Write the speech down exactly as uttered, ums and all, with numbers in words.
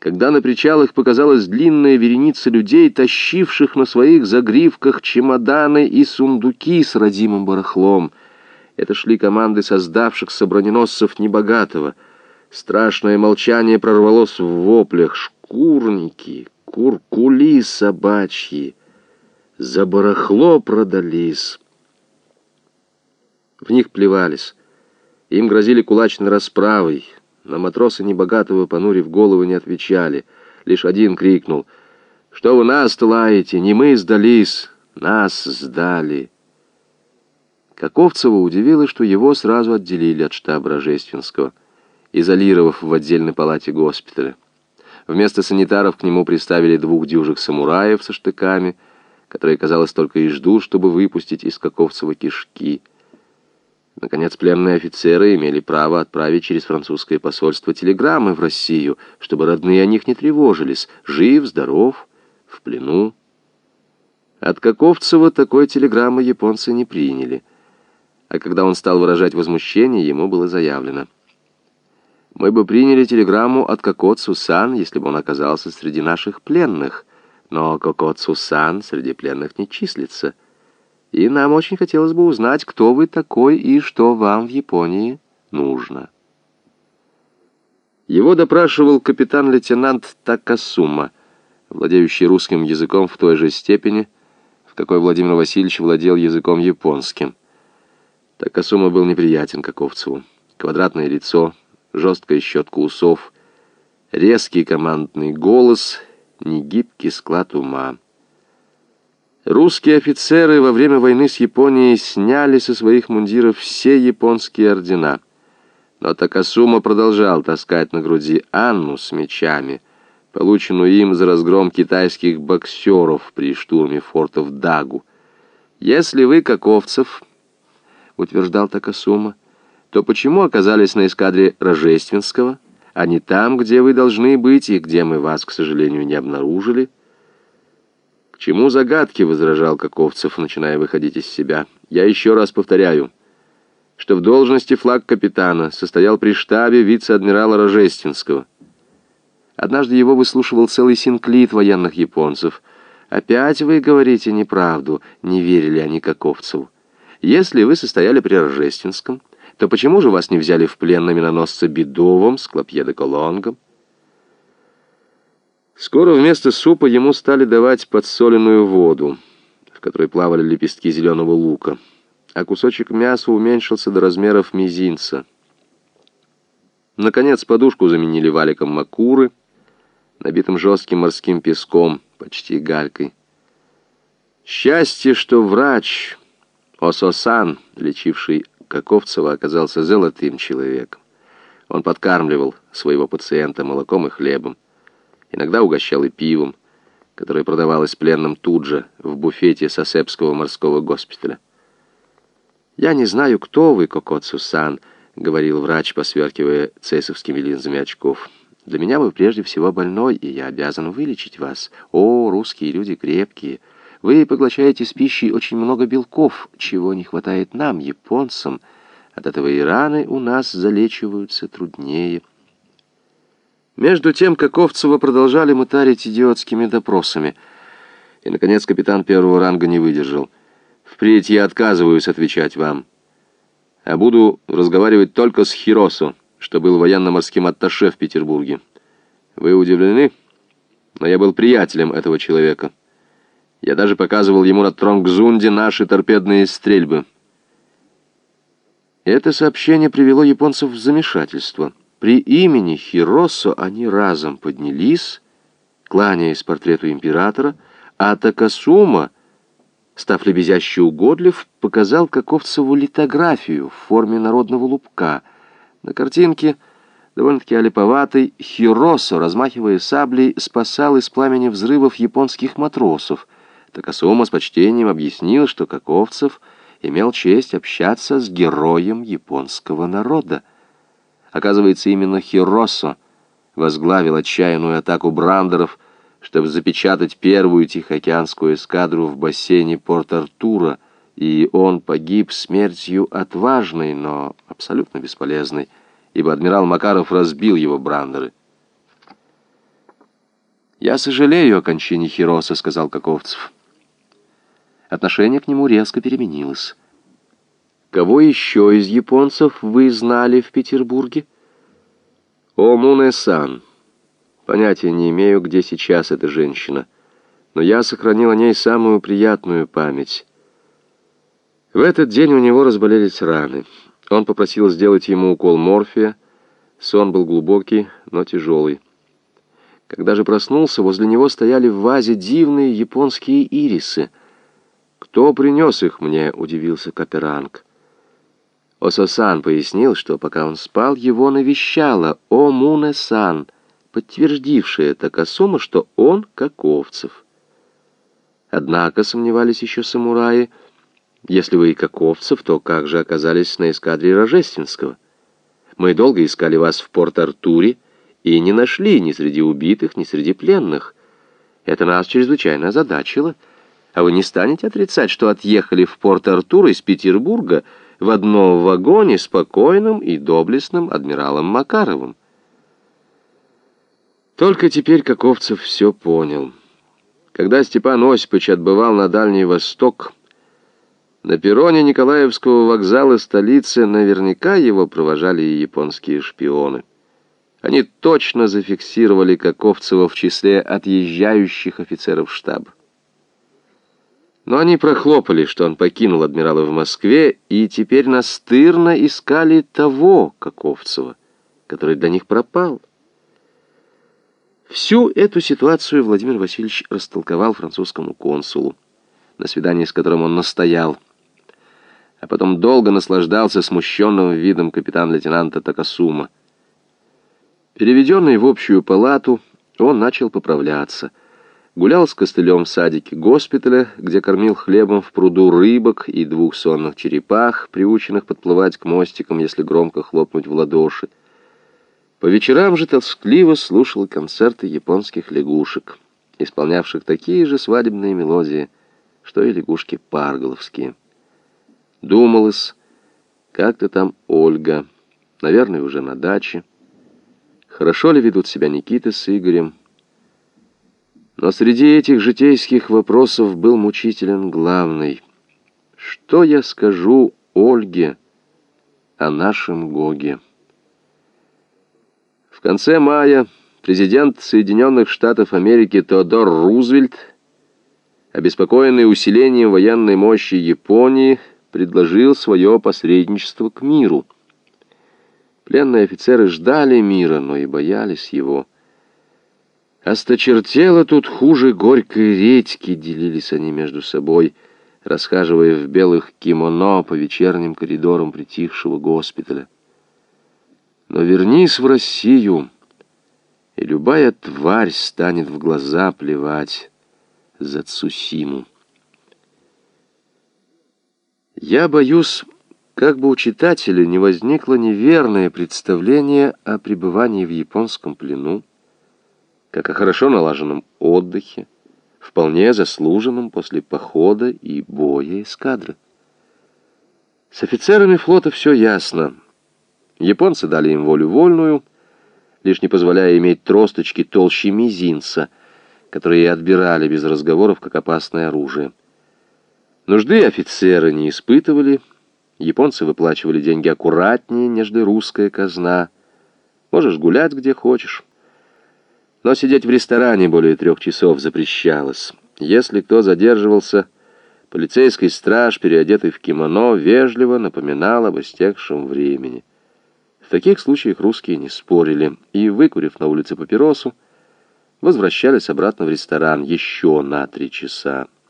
когда на причалах показалась длинная вереница людей, тащивших на своих загривках чемоданы и сундуки с родимым барахлом. Это шли команды создавшихся броненосцев Небогатого. Страшное молчание прорвалось в воплях. Шкурники, куркули собачьи, за барахло продались. В них плевались. Им грозили кулачной расправой. На матросы Небогатого, понурив головы, не отвечали. Лишь один крикнул: «Что вы нас-то лаете? Не мы сдались, нас сдали». Каковцева удивило, что его сразу отделили от штаба Рожественского, изолировав в отдельной палате госпиталя. Вместо санитаров к нему приставили двух дюжих самураев со штыками, которые, казалось, только и ждут, чтобы выпустить из Каковцева кишки. Наконец, пленные офицеры имели право отправить через французское посольство телеграммы в Россию, чтобы родные о них не тревожились. Жив, здоров, в плену. От Каковцева такой телеграммы японцы не приняли. А когда он стал выражать возмущение, ему было заявлено: «Мы бы приняли телеграмму от Какоцу-сан, если бы он оказался среди наших пленных. Но Какоцу-сан среди пленных не числится. И нам очень хотелось бы узнать, кто вы такой и что вам в Японии нужно». Его допрашивал капитан-лейтенант Такасума, владеющий русским языком в той же степени, в какой Владимир Васильевич владел языком японским. Такасума был неприятен Каковцеву. Квадратное лицо, жесткая щетка усов, резкий командный голос, негибкий склад ума. Русские офицеры во время войны с Японией сняли со своих мундиров все японские ордена. Но Такасума продолжал таскать на груди Анну с мечами, полученную им за разгром китайских боксеров при штурме фортов Дагу. «Если вы, Каковцев, — утверждал Такасума, — то почему оказались на эскадре Рожественского, а не там, где вы должны быть и где мы вас, к сожалению, не обнаружили?» «К чему загадки?» — возражал Каковцев, начиная выходить из себя. «Я еще раз повторяю, что в должности флаг-капитана состоял при штабе вице-адмирала Рожественского. Однажды его выслушивал целый синклит военных японцев. Опять вы говорите неправду», — не верили они Каковцеву. «Если вы состояли при Рожественском, то почему же вас не взяли в плен на миноносце Бедовом с Клопье-де-Колонгом?» Скоро вместо супа ему стали давать подсоленную воду, в которой плавали лепестки зеленого лука, а кусочек мяса уменьшился до размеров мизинца. Наконец подушку заменили валиком макуры, набитым жестким морским песком, почти галькой. Счастье, что врач Осо-сан, лечивший Каковцева, оказался золотым человеком. Он подкармливал своего пациента молоком и хлебом, иногда угощал и пивом, которое продавалось пленным тут же, в буфете Сасебского морского госпиталя. «Я не знаю, кто вы, Какоцу-сан», — говорил врач, посверкивая цесовскими линзами очков. «Для меня вы прежде всего больной, и я обязан вылечить вас. О, русские люди крепкие! Вы поглощаете с пищей очень много белков, чего не хватает нам, японцам. От этого и раны у нас залечиваются труднее». Между тем Каковцева продолжали мытарить идиотскими допросами. И, наконец, капитан первого ранга не выдержал. «Впредь я отказываюсь отвечать вам, а буду разговаривать только с Хиросо, что был военно-морским атташе в Петербурге. Вы удивлены? Но я был приятелем этого человека. Я даже показывал ему на Тронгзунде наши торпедные стрельбы». Это сообщение привело японцев в замешательство. При имени Хиросо они разом поднялись, кланяясь портрету императора, а Такасума, став лебезяще угодлив, показал Каковцеву литографию в форме народного лубка. На картинке, довольно-таки олиповатый, Хиросо, размахивая саблей, спасал из пламени взрывов японских матросов. Такасума с почтением объяснил, что Каковцев имел честь общаться с героем японского народа. Оказывается, именно Хиросо возглавил отчаянную атаку брандеров, чтобы запечатать первую Тихоокеанскую эскадру в бассейне Порт-Артура, и он погиб смертью отважной, но абсолютно бесполезной, ибо адмирал Макаров разбил его брандеры. «Я сожалею о кончине Хироса», — сказал Каковцев. Отношение к нему резко переменилось. «Кого еще из японцев вы знали в Петербурге?» «О Муне-сан. Понятия не имею, где сейчас эта женщина, но я сохранил о ней самую приятную память. В этот день у него разболелись раны. Он попросил сделать ему укол морфия. Сон был глубокий, но тяжелый. Когда же проснулся, возле него стояли в вазе дивные японские ирисы. «Кто принес их мне?» — удивился Каперанг. Осо-сан пояснил, что пока он спал, его навещала О Муне-сан, подтвердившая Такасума, что он Каковцев. Однако сомневались еще самураи. Если вы и Каковцев, то как же оказались на эскадре Рожественского? Мы долго искали вас в Порт-Артуре и не нашли ни среди убитых, ни среди пленных. Это нас чрезвычайно озадачило. А вы не станете отрицать, что отъехали в Порт-Артур из Петербурга в одном вагоне с покойным и доблестным адмиралом Макаровым? Только теперь Каковцев все понял. Когда Степан Осипович отбывал на Дальний Восток, на перроне Николаевского вокзала столицы наверняка его провожали и японские шпионы. Они точно зафиксировали Каковцева в числе отъезжающих офицеров штаба. Но они прохлопали, что он покинул адмирала в Москве, и теперь настырно искали того Каковцева, который для них пропал. Всю эту ситуацию Владимир Васильевич растолковал французскому консулу, на свидании с которым он настоял, а потом долго наслаждался смущенным видом капитан-лейтенанта Такасума. Переведенный в общую палату, он начал поправляться. Гулял с костылем в садике госпиталя, где кормил хлебом в пруду рыбок и двух сонных черепах, приученных подплывать к мостикам, если громко хлопнуть в ладоши. По вечерам же тоскливо слушал концерты японских лягушек, исполнявших такие же свадебные мелодии, что и лягушки парголовские. Думалось, как-то там Ольга, наверное, уже на даче. Хорошо ли ведут себя Никита с Игорем? Но среди этих житейских вопросов был мучителен главный. Что я скажу Ольге о нашем Гоге? В конце мая президент Соединенных Штатов Америки Теодор Рузвельт, обеспокоенный усилением военной мощи Японии, предложил свое посредничество к миру. Пленные офицеры ждали мира, но и боялись его. Осточертело тут хуже горькой редьки, делились они между собой, расхаживая в белых кимоно по вечерним коридорам притихшего госпиталя. Но вернись в Россию, и любая тварь станет в глаза плевать за Цусиму. Я боюсь, как бы у читателя не возникло неверное представление о пребывании в японском плену, как о хорошо налаженном отдыхе, вполне заслуженном после похода и боя эскадры. С офицерами флота все ясно. Японцы дали им волю вольную, лишь не позволяя иметь тросточки толще мизинца, которые отбирали без разговоров как опасное оружие. Нужды офицеры не испытывали, японцы выплачивали деньги аккуратнее, нежели русская казна. Можешь гулять где хочешь. Но сидеть в ресторане более трех часов запрещалось. Если кто задерживался, полицейский страж, переодетый в кимоно, вежливо напоминал об истекшем времени. В таких случаях русские не спорили и, выкурив на улице папиросу, возвращались обратно в ресторан еще на три часа.